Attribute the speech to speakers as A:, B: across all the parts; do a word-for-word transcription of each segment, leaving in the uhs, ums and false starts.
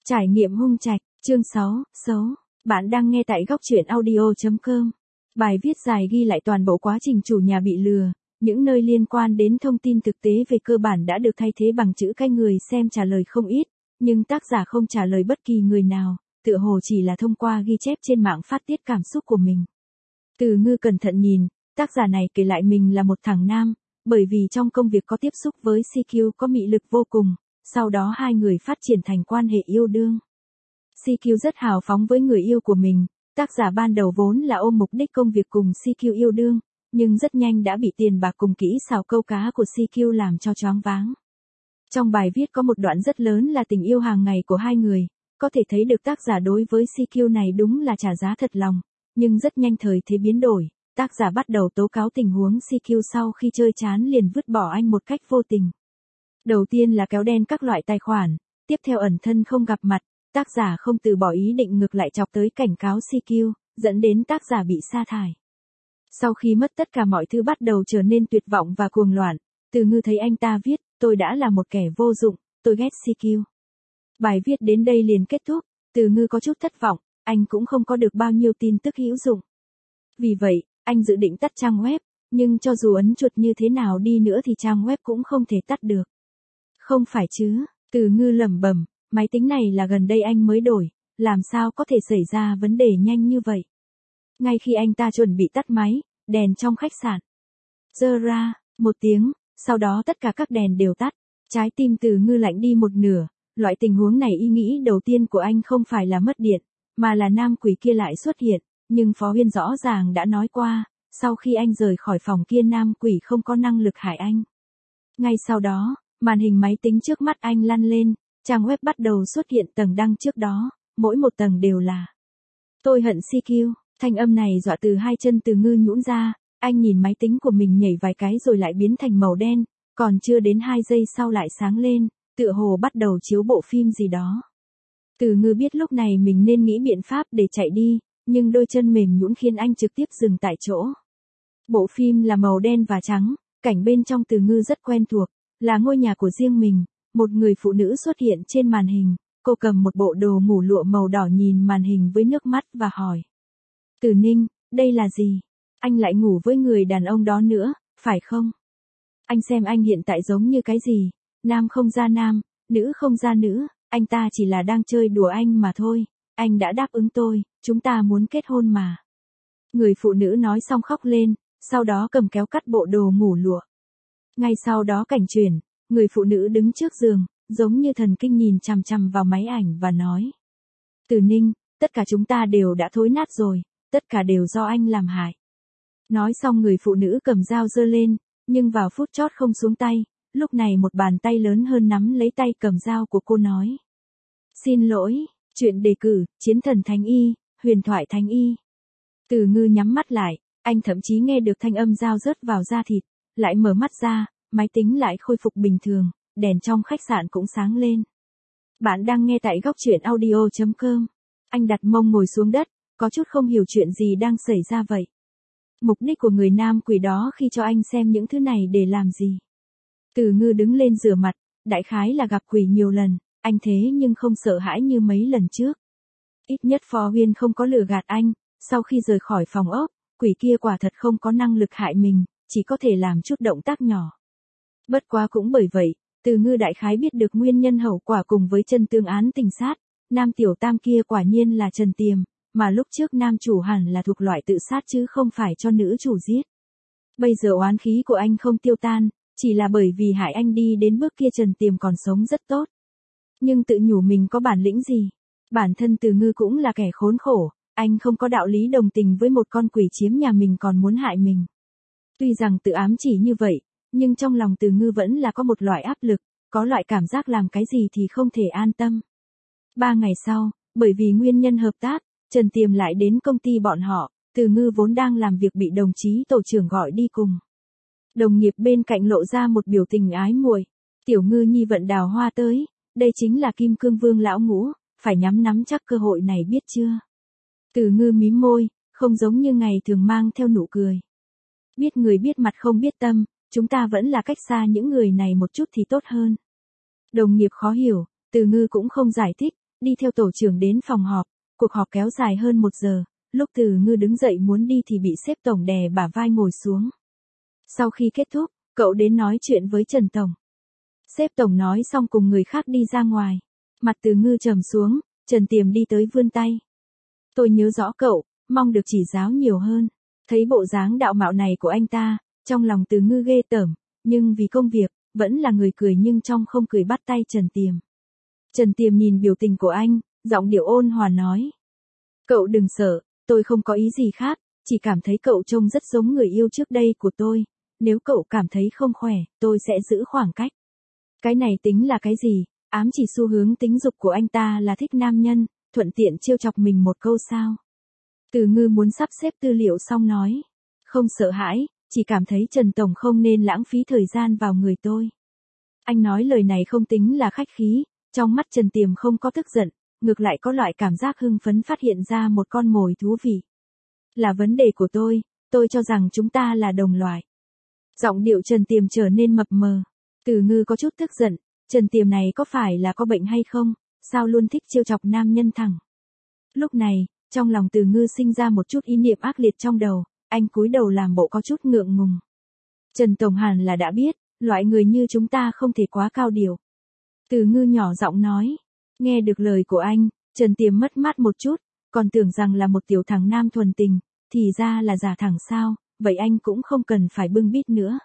A: Trải nghiệm hung trạch, chương sáu, xấu. Bạn đang nghe tại góc truyện audio chấm com. Bài viết dài ghi lại toàn bộ quá trình chủ nhà bị lừa, những nơi liên quan đến thông tin thực tế về cơ bản đã được thay thế bằng chữ cái, người xem trả lời không ít, nhưng tác giả không trả lời bất kỳ người nào, tựa hồ chỉ là thông qua ghi chép trên mạng phát tiết cảm xúc của mình. Từ Ngư cẩn thận nhìn, tác giả này kể lại mình là một thằng nam, bởi vì trong công việc có tiếp xúc với xê quy có mị lực vô cùng. Sau đó hai người phát triển thành quan hệ yêu đương. xê quy rất hào phóng với người yêu của mình, tác giả ban đầu vốn là ôm mục đích công việc cùng xê quy yêu đương, nhưng rất nhanh đã bị tiền bạc cùng kỹ xảo câu cá của xê quy làm cho choáng váng. Trong bài viết có một đoạn rất lớn là tình yêu hàng ngày của hai người, có thể thấy được tác giả đối với xê quy này đúng là trả giá thật lòng, nhưng rất nhanh thời thế biến đổi, tác giả bắt đầu tố cáo tình huống xê quy sau khi chơi chán liền vứt bỏ anh một cách vô tình. Đầu tiên là kéo đen các loại tài khoản, tiếp theo ẩn thân không gặp mặt, tác giả không từ bỏ ý định ngược lại chọc tới cảnh cáo xê quy, dẫn đến tác giả bị sa thải. Sau khi mất tất cả mọi thứ bắt đầu trở nên tuyệt vọng và cuồng loạn, Từ Ngư thấy anh ta viết, tôi đã là một kẻ vô dụng, tôi ghét xê quy. Bài viết đến đây liền kết thúc, Từ Ngư có chút thất vọng, anh cũng không có được bao nhiêu tin tức hữu dụng. Vì vậy, anh dự định tắt trang web, nhưng cho dù ấn chuột như thế nào đi nữa thì trang web cũng không thể tắt được. Không phải chứ, Từ Ngư lẩm bẩm, máy tính này là gần đây anh mới đổi, làm sao có thể xảy ra vấn đề nhanh như vậy. Ngay khi anh ta chuẩn bị tắt máy, đèn trong khách sạn giơ ra, một tiếng, sau đó tất cả các đèn đều tắt, trái tim Từ Ngư lạnh đi một nửa, loại tình huống này ý nghĩ đầu tiên của anh không phải là mất điện, mà là nam quỷ kia lại xuất hiện, nhưng Phó Huyên rõ ràng đã nói qua, sau khi anh rời khỏi phòng kia nam quỷ không có năng lực hại anh. Ngay sau đó, màn hình máy tính trước mắt anh lăn lên, trang web bắt đầu xuất hiện tầng đăng trước đó, mỗi một tầng đều là tôi hận xê quy, thanh âm này dọa từ hai chân Từ Ngư nhũn ra, anh nhìn máy tính của mình nhảy vài cái rồi lại biến thành màu đen, còn chưa đến hai giây sau lại sáng lên, tựa hồ bắt đầu chiếu bộ phim gì đó. Từ Ngư biết lúc này mình nên nghĩ biện pháp để chạy đi, nhưng đôi chân mềm nhũn khiến anh trực tiếp dừng tại chỗ. Bộ phim là màu đen và trắng, cảnh bên trong Từ Ngư rất quen thuộc, là ngôi nhà của riêng mình, một người phụ nữ xuất hiện trên màn hình, cô cầm một bộ đồ ngủ lụa màu đỏ nhìn màn hình với nước mắt và hỏi. Từ Ninh, đây là gì? Anh lại ngủ với người đàn ông đó nữa, phải không? Anh xem anh hiện tại giống như cái gì? Nam không ra nam, nữ không ra nữ, anh ta chỉ là đang chơi đùa anh mà thôi, anh đã đáp ứng tôi, chúng ta muốn kết hôn mà. Người phụ nữ nói xong khóc lên, sau đó cầm kéo cắt bộ đồ ngủ lụa. Ngay sau đó cảnh chuyển, người phụ nữ đứng trước giường, giống như thần kinh nhìn chằm chằm vào máy ảnh và nói. Từ Ninh, tất cả chúng ta đều đã thối nát rồi, tất cả đều do anh làm hại. Nói xong người phụ nữ cầm dao giơ lên, nhưng vào phút chót không xuống tay, lúc này một bàn tay lớn hơn nắm lấy tay cầm dao của cô nói. Xin lỗi, chuyện đề cử, chiến thần thánh y, huyền thoại thánh y. Từ Ngư nhắm mắt lại, anh thậm chí nghe được thanh âm dao rớt vào da thịt, lại mở mắt ra, máy tính lại khôi phục bình thường, đèn trong khách sạn cũng sáng lên. Bạn đang nghe tại góc truyện audio chấm com. Anh đặt mông ngồi xuống đất, có chút không hiểu chuyện gì đang xảy ra vậy. Mục đích của người nam quỷ đó khi cho anh xem những thứ này để làm gì? Từ Ngư đứng lên rửa mặt, đại khái là gặp quỷ nhiều lần, anh thế nhưng không sợ hãi như mấy lần trước. Ít nhất Phó Huyên không có lừa gạt anh, sau khi rời khỏi phòng ốc, quỷ kia quả thật không có năng lực hại mình, chỉ có thể làm chút động tác nhỏ. Bất quá cũng bởi vậy, Từ Ngư đại khái biết được nguyên nhân hậu quả cùng với chân tương án tình sát, nam tiểu tam kia quả nhiên là Trần Tiềm, mà lúc trước nam chủ hẳn là thuộc loại tự sát chứ không phải cho nữ chủ giết. Bây giờ oán khí của anh không tiêu tan, chỉ là bởi vì hại anh đi đến bước kia Trần Tiềm còn sống rất tốt. Nhưng tự nhủ mình có bản lĩnh gì? Bản thân Từ Ngư cũng là kẻ khốn khổ, anh không có đạo lý đồng tình với một con quỷ chiếm nhà mình còn muốn hại mình. Tuy rằng tự ám chỉ như vậy, nhưng trong lòng Từ Ngư vẫn là có một loại áp lực, có loại cảm giác làm cái gì thì không thể an tâm. Ba ngày sau, bởi vì nguyên nhân hợp tác, Trần Tiềm lại đến công ty bọn họ, Từ Ngư vốn đang làm việc bị đồng chí tổ trưởng gọi đi cùng. Đồng nghiệp bên cạnh lộ ra một biểu tình ái muội. Tiểu Ngư nhi vận đào hoa tới, đây chính là Kim Cương Vương lão ngũ, phải nhắm nắm chắc cơ hội này biết chưa? Từ Ngư mím môi, không giống như ngày thường mang theo nụ cười. Biết người biết mặt không biết tâm, chúng ta vẫn là cách xa những người này một chút thì tốt hơn. Đồng nghiệp khó hiểu, Từ Ngư cũng không giải thích, đi theo tổ trưởng đến phòng họp, cuộc họp kéo dài hơn một giờ, lúc Từ Ngư đứng dậy muốn đi thì bị sếp tổng đè bả vai ngồi xuống. Sau khi kết thúc, cậu đến nói chuyện với Trần Tổng. Sếp tổng nói xong cùng người khác đi ra ngoài. Mặt Từ Ngư trầm xuống, Trần Tiềm đi tới vươn tay. Tôi nhớ rõ cậu, mong được chỉ giáo nhiều hơn. Thấy bộ dáng đạo mạo này của anh ta, trong lòng Từ Ngư ghê tởm, nhưng vì công việc, vẫn là người cười nhưng trong không cười bắt tay Trần Tiềm. Trần Tiềm nhìn biểu tình của anh, giọng điệu ôn hòa nói. Cậu đừng sợ, tôi không có ý gì khác, chỉ cảm thấy cậu trông rất giống người yêu trước đây của tôi. Nếu cậu cảm thấy không khỏe, tôi sẽ giữ khoảng cách. Cái này tính là cái gì? Ám chỉ xu hướng tính dục của anh ta là thích nam nhân, thuận tiện trêu chọc mình một câu sao. Từ Ngư muốn sắp xếp tư liệu xong nói. Không sợ hãi, chỉ cảm thấy Trần Tổng không nên lãng phí thời gian vào người tôi. Anh nói lời này không tính là khách khí, trong mắt Trần Tiềm không có tức giận, ngược lại có loại cảm giác hưng phấn phát hiện ra một con mồi thú vị. Là vấn đề của tôi, tôi cho rằng chúng ta là đồng loại. Giọng điệu Trần Tiềm trở nên mập mờ. Từ Ngư có chút tức giận, Trần Tiềm này có phải là có bệnh hay không, sao luôn thích trêu chọc nam nhân thẳng. Lúc này, trong lòng Từ Ngư sinh ra một chút ý niệm ác liệt trong đầu, anh cúi đầu làm bộ có chút ngượng ngùng. Trần Tổng hẳn là đã biết, loại người như chúng ta không thể quá cao điều. Từ Ngư nhỏ giọng nói, nghe được lời của anh, Trần Tiềm mất mát một chút, còn tưởng rằng là một tiểu thằng nam thuần tình, thì ra là giả thẳng sao, vậy anh cũng không cần phải bưng bít nữa.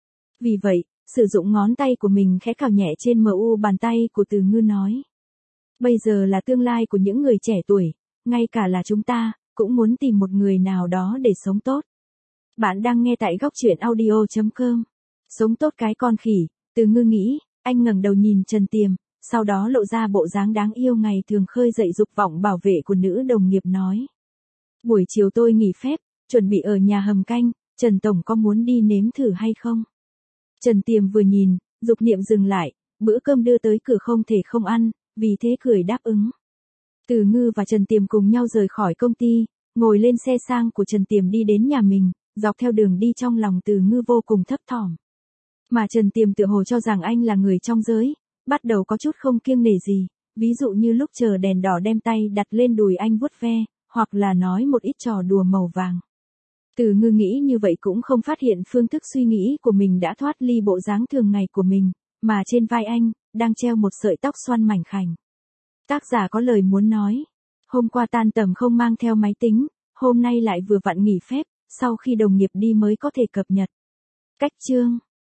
A: Vì vậy, sử dụng ngón tay của mình khẽ cào nhẹ trên mờ u bàn tay của Từ Ngư nói. Bây giờ là tương lai của những người trẻ tuổi, ngay cả là chúng ta, cũng muốn tìm một người nào đó để sống tốt. Bạn đang nghe tại góc truyện audio chấm com. Sống tốt cái con khỉ, Từ Ngư nghĩ, anh ngẩng đầu nhìn Trần Tiềm, sau đó lộ ra bộ dáng đáng yêu ngày thường khơi dậy dục vọng bảo vệ của nữ đồng nghiệp nói. Buổi chiều tôi nghỉ phép, chuẩn bị ở nhà hầm canh, Trần Tổng có muốn đi nếm thử hay không? Trần Tiềm vừa nhìn, dục niệm dừng lại, bữa cơm đưa tới cửa không thể không ăn, vì thế cười đáp ứng. Từ Ngư và Trần Tiềm cùng nhau rời khỏi công ty, ngồi lên xe sang của Trần Tiềm đi đến nhà mình, dọc theo đường đi trong lòng Từ Ngư vô cùng thấp thỏm. Mà Trần Tiềm tựa hồ cho rằng anh là người trong giới, bắt đầu có chút không kiêng nể gì, ví dụ như lúc chờ đèn đỏ đem tay đặt lên đùi anh vuốt ve, hoặc là nói một ít trò đùa màu vàng. Từ Ngư nghĩ như vậy cũng không phát hiện phương thức suy nghĩ của mình đã thoát ly bộ dáng thường ngày của mình, mà trên vai anh, đang treo một sợi tóc xoăn mảnh khảnh. Tác giả có lời muốn nói. Hôm qua tan tầm không mang theo máy tính, hôm nay lại vừa vặn nghỉ phép, sau khi đồng nghiệp đi mới có thể cập nhật. Cách chương